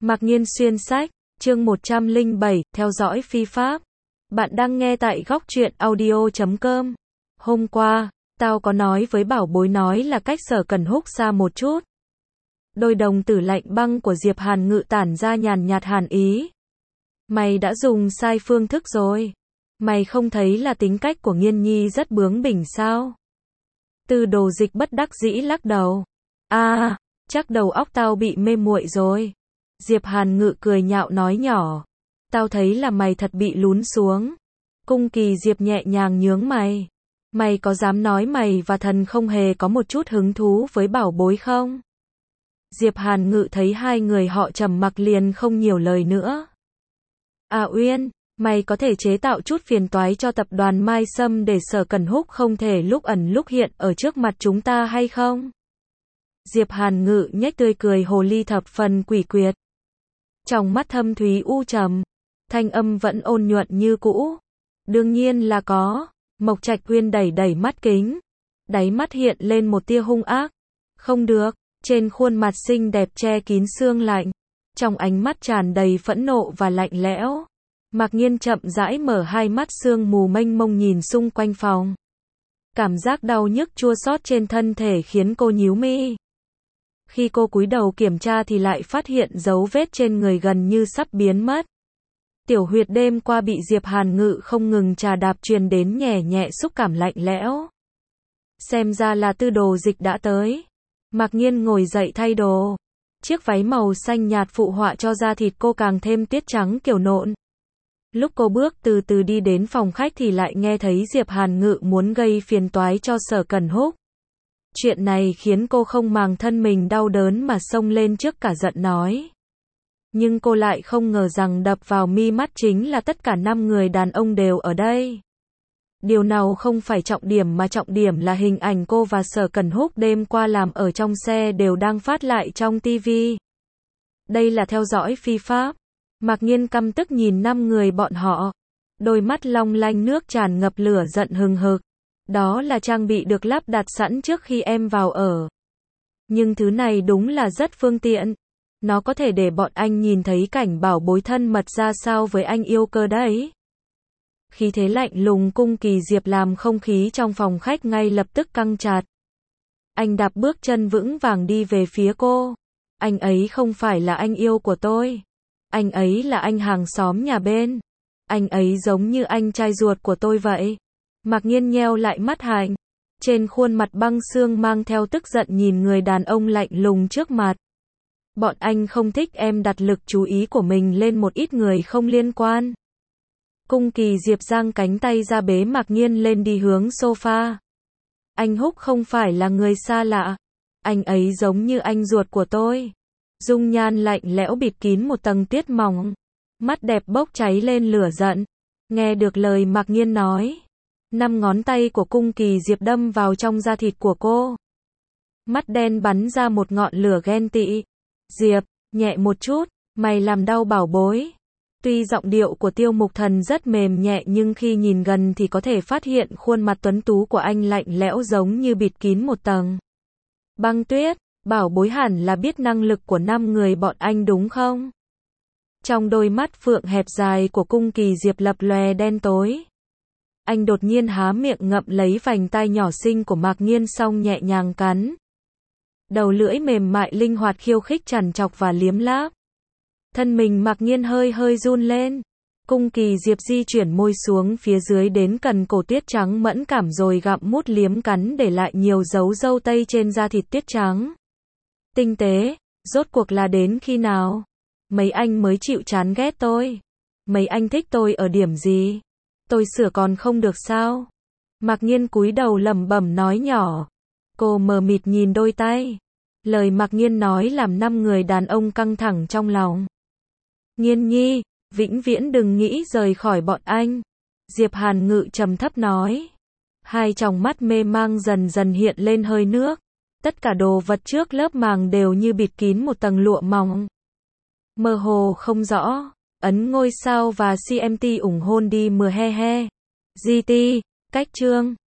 Mạc Nhiên xuyên sách, chương 107, theo dõi phi pháp. Bạn đang nghe tại góc truyện audio.com. Hôm qua, tao có nói với bảo bối nói là cách Sở Cẩn Húc xa một chút. Đôi đồng tử lạnh băng của Diệp Hàn Ngự tản ra nhàn nhạt hàn ý. Mày đã dùng sai phương thức rồi. Mày không thấy là tính cách của Nghiên Nhi rất bướng bỉnh sao? Từ Đồ Dịch bất đắc dĩ lắc đầu. Chắc đầu óc tao bị mê muội rồi. Diệp Hàn Ngự cười nhạo nói nhỏ. Tao thấy là mày thật bị lún xuống. Cung Kỳ Diệp nhẹ nhàng nhướng mày. Mày có dám nói mày và thần không hề có một chút hứng thú với bảo bối không? Diệp Hàn Ngự thấy hai người họ trầm mặc liền không nhiều lời nữa. Uyên, mày có thể chế tạo chút phiền toái cho tập đoàn Mai Sâm để Sở Cẩn Húc không thể lúc ẩn lúc hiện ở trước mặt chúng ta hay không? Diệp Hàn Ngự nhếch tươi cười hồ ly thập phần quỷ quyệt. Trong mắt thâm thúy u trầm, thanh âm vẫn ôn nhuận như cũ. Đương nhiên là có. Mộc Trạch Uyên đẩy đẩy mắt kính, đáy mắt hiện lên một tia hung ác. Không được, trên khuôn mặt xinh đẹp che kín sương lạnh, trong ánh mắt tràn đầy phẫn nộ và lạnh lẽo. Mạc Nhiên chậm rãi mở hai mắt sương mù mênh mông nhìn xung quanh phòng. Cảm giác đau nhức chua xót trên thân thể khiến cô nhíu mi. Khi cô cúi đầu kiểm tra thì lại phát hiện dấu vết trên người gần như sắp biến mất. Tiểu huyệt đêm qua bị Diệp Hàn Ngự không ngừng chà đạp truyền đến nhẹ nhẹ xúc cảm lạnh lẽo. Xem ra là Tư Đồ Dịch đã tới. Mạc Nhiên ngồi dậy thay đồ. Chiếc váy màu xanh nhạt phụ họa cho da thịt cô càng thêm tiết trắng kiểu nộn. Lúc cô bước từ từ đi đến phòng khách thì lại nghe thấy Diệp Hàn Ngự muốn gây phiền toái cho Sở Cẩn Húc. Chuyện này khiến cô không màng thân mình đau đớn mà xông lên trước cả giận nói. Nhưng cô lại không ngờ rằng đập vào mi mắt chính là tất cả 5 người đàn ông đều ở đây. Điều nào không phải trọng điểm mà trọng điểm là hình ảnh cô và Sở Cẩn Húc đêm qua làm ở trong xe đều đang phát lại trong TV. Đây là theo dõi phi pháp. Mạc Nhiên căm tức nhìn 5 người bọn họ. Đôi mắt long lanh nước tràn ngập lửa giận hừng hực. Đó là trang bị được lắp đặt sẵn trước khi em vào ở. Nhưng thứ này đúng là rất phương tiện. Nó có thể để bọn anh nhìn thấy cảnh bảo bối thân mật ra sao với anh yêu cơ đấy. Khí thế lạnh lùng Cung Kỳ Diệp làm không khí trong phòng khách ngay lập tức căng chặt. Anh đạp bước chân vững vàng đi về phía cô. Anh ấy không phải là anh yêu của tôi. Anh ấy là anh hàng xóm nhà bên. Anh ấy giống như anh trai ruột của tôi vậy. Mạc Nhiên nheo lại mắt hạnh. Trên khuôn mặt băng xương mang theo tức giận nhìn người đàn ông lạnh lùng trước mặt. Bọn anh không thích em đặt lực chú ý của mình lên một ít người không liên quan. Cung Kỳ Diệp giang cánh tay ra bế Mạc Nhiên lên đi hướng sofa. Anh Húc không phải là người xa lạ. Anh ấy giống như anh ruột của tôi. Dung nhan lạnh lẽo bịt kín một tầng tiết mỏng. Mắt đẹp bốc cháy lên lửa giận. Nghe được lời Mạc Nhiên nói. 5 ngón tay của Cung Kỳ Diệp đâm vào trong da thịt của cô. Mắt đen bắn ra một ngọn lửa ghen tị. Diệp, nhẹ một chút, mày làm đau bảo bối. Tuy giọng điệu của Tiêu Mục Thần rất mềm nhẹ nhưng khi nhìn gần thì có thể phát hiện khuôn mặt tuấn tú của anh lạnh lẽo giống như bịt kín một tầng băng tuyết. Bảo bối hẳn là biết năng lực của 5 người bọn anh đúng không? Trong đôi mắt phượng hẹp dài của Cung Kỳ Diệp lập lòe đen tối. Anh đột nhiên há miệng ngậm lấy vành tai nhỏ xinh của Mạc Nhiên xong nhẹ nhàng cắn. Đầu lưỡi mềm mại linh hoạt khiêu khích trằn trọc và liếm láp. Thân mình Mạc Nhiên hơi hơi run lên. Cung Kỳ Diệp di chuyển môi xuống phía dưới đến cần cổ tuyết trắng mẫn cảm rồi gặm mút liếm cắn để lại nhiều dấu râu tây trên da thịt tuyết trắng. Tinh tế, rốt cuộc là đến khi nào? Mấy anh mới chịu chán ghét tôi? Mấy anh thích tôi ở điểm gì? Tôi sửa còn không được sao? Mạc Nhiên cúi đầu lẩm bẩm nói nhỏ. Cô mờ mịt nhìn đôi tay. Lời Mạc Nhiên nói làm 5 người đàn ông căng thẳng trong lòng. Nhiên Nhi, vĩnh viễn đừng nghĩ rời khỏi bọn anh. Diệp Hàn Ngự trầm thấp nói. Hai tròng mắt mê mang dần dần hiện lên hơi nước. Tất cả đồ vật trước lớp màng đều như bịt kín một tầng lụa mỏng. Mơ hồ không rõ. Ấn ngôi sao và CMT ủng hôn đi mưa he he. GT, cách chương.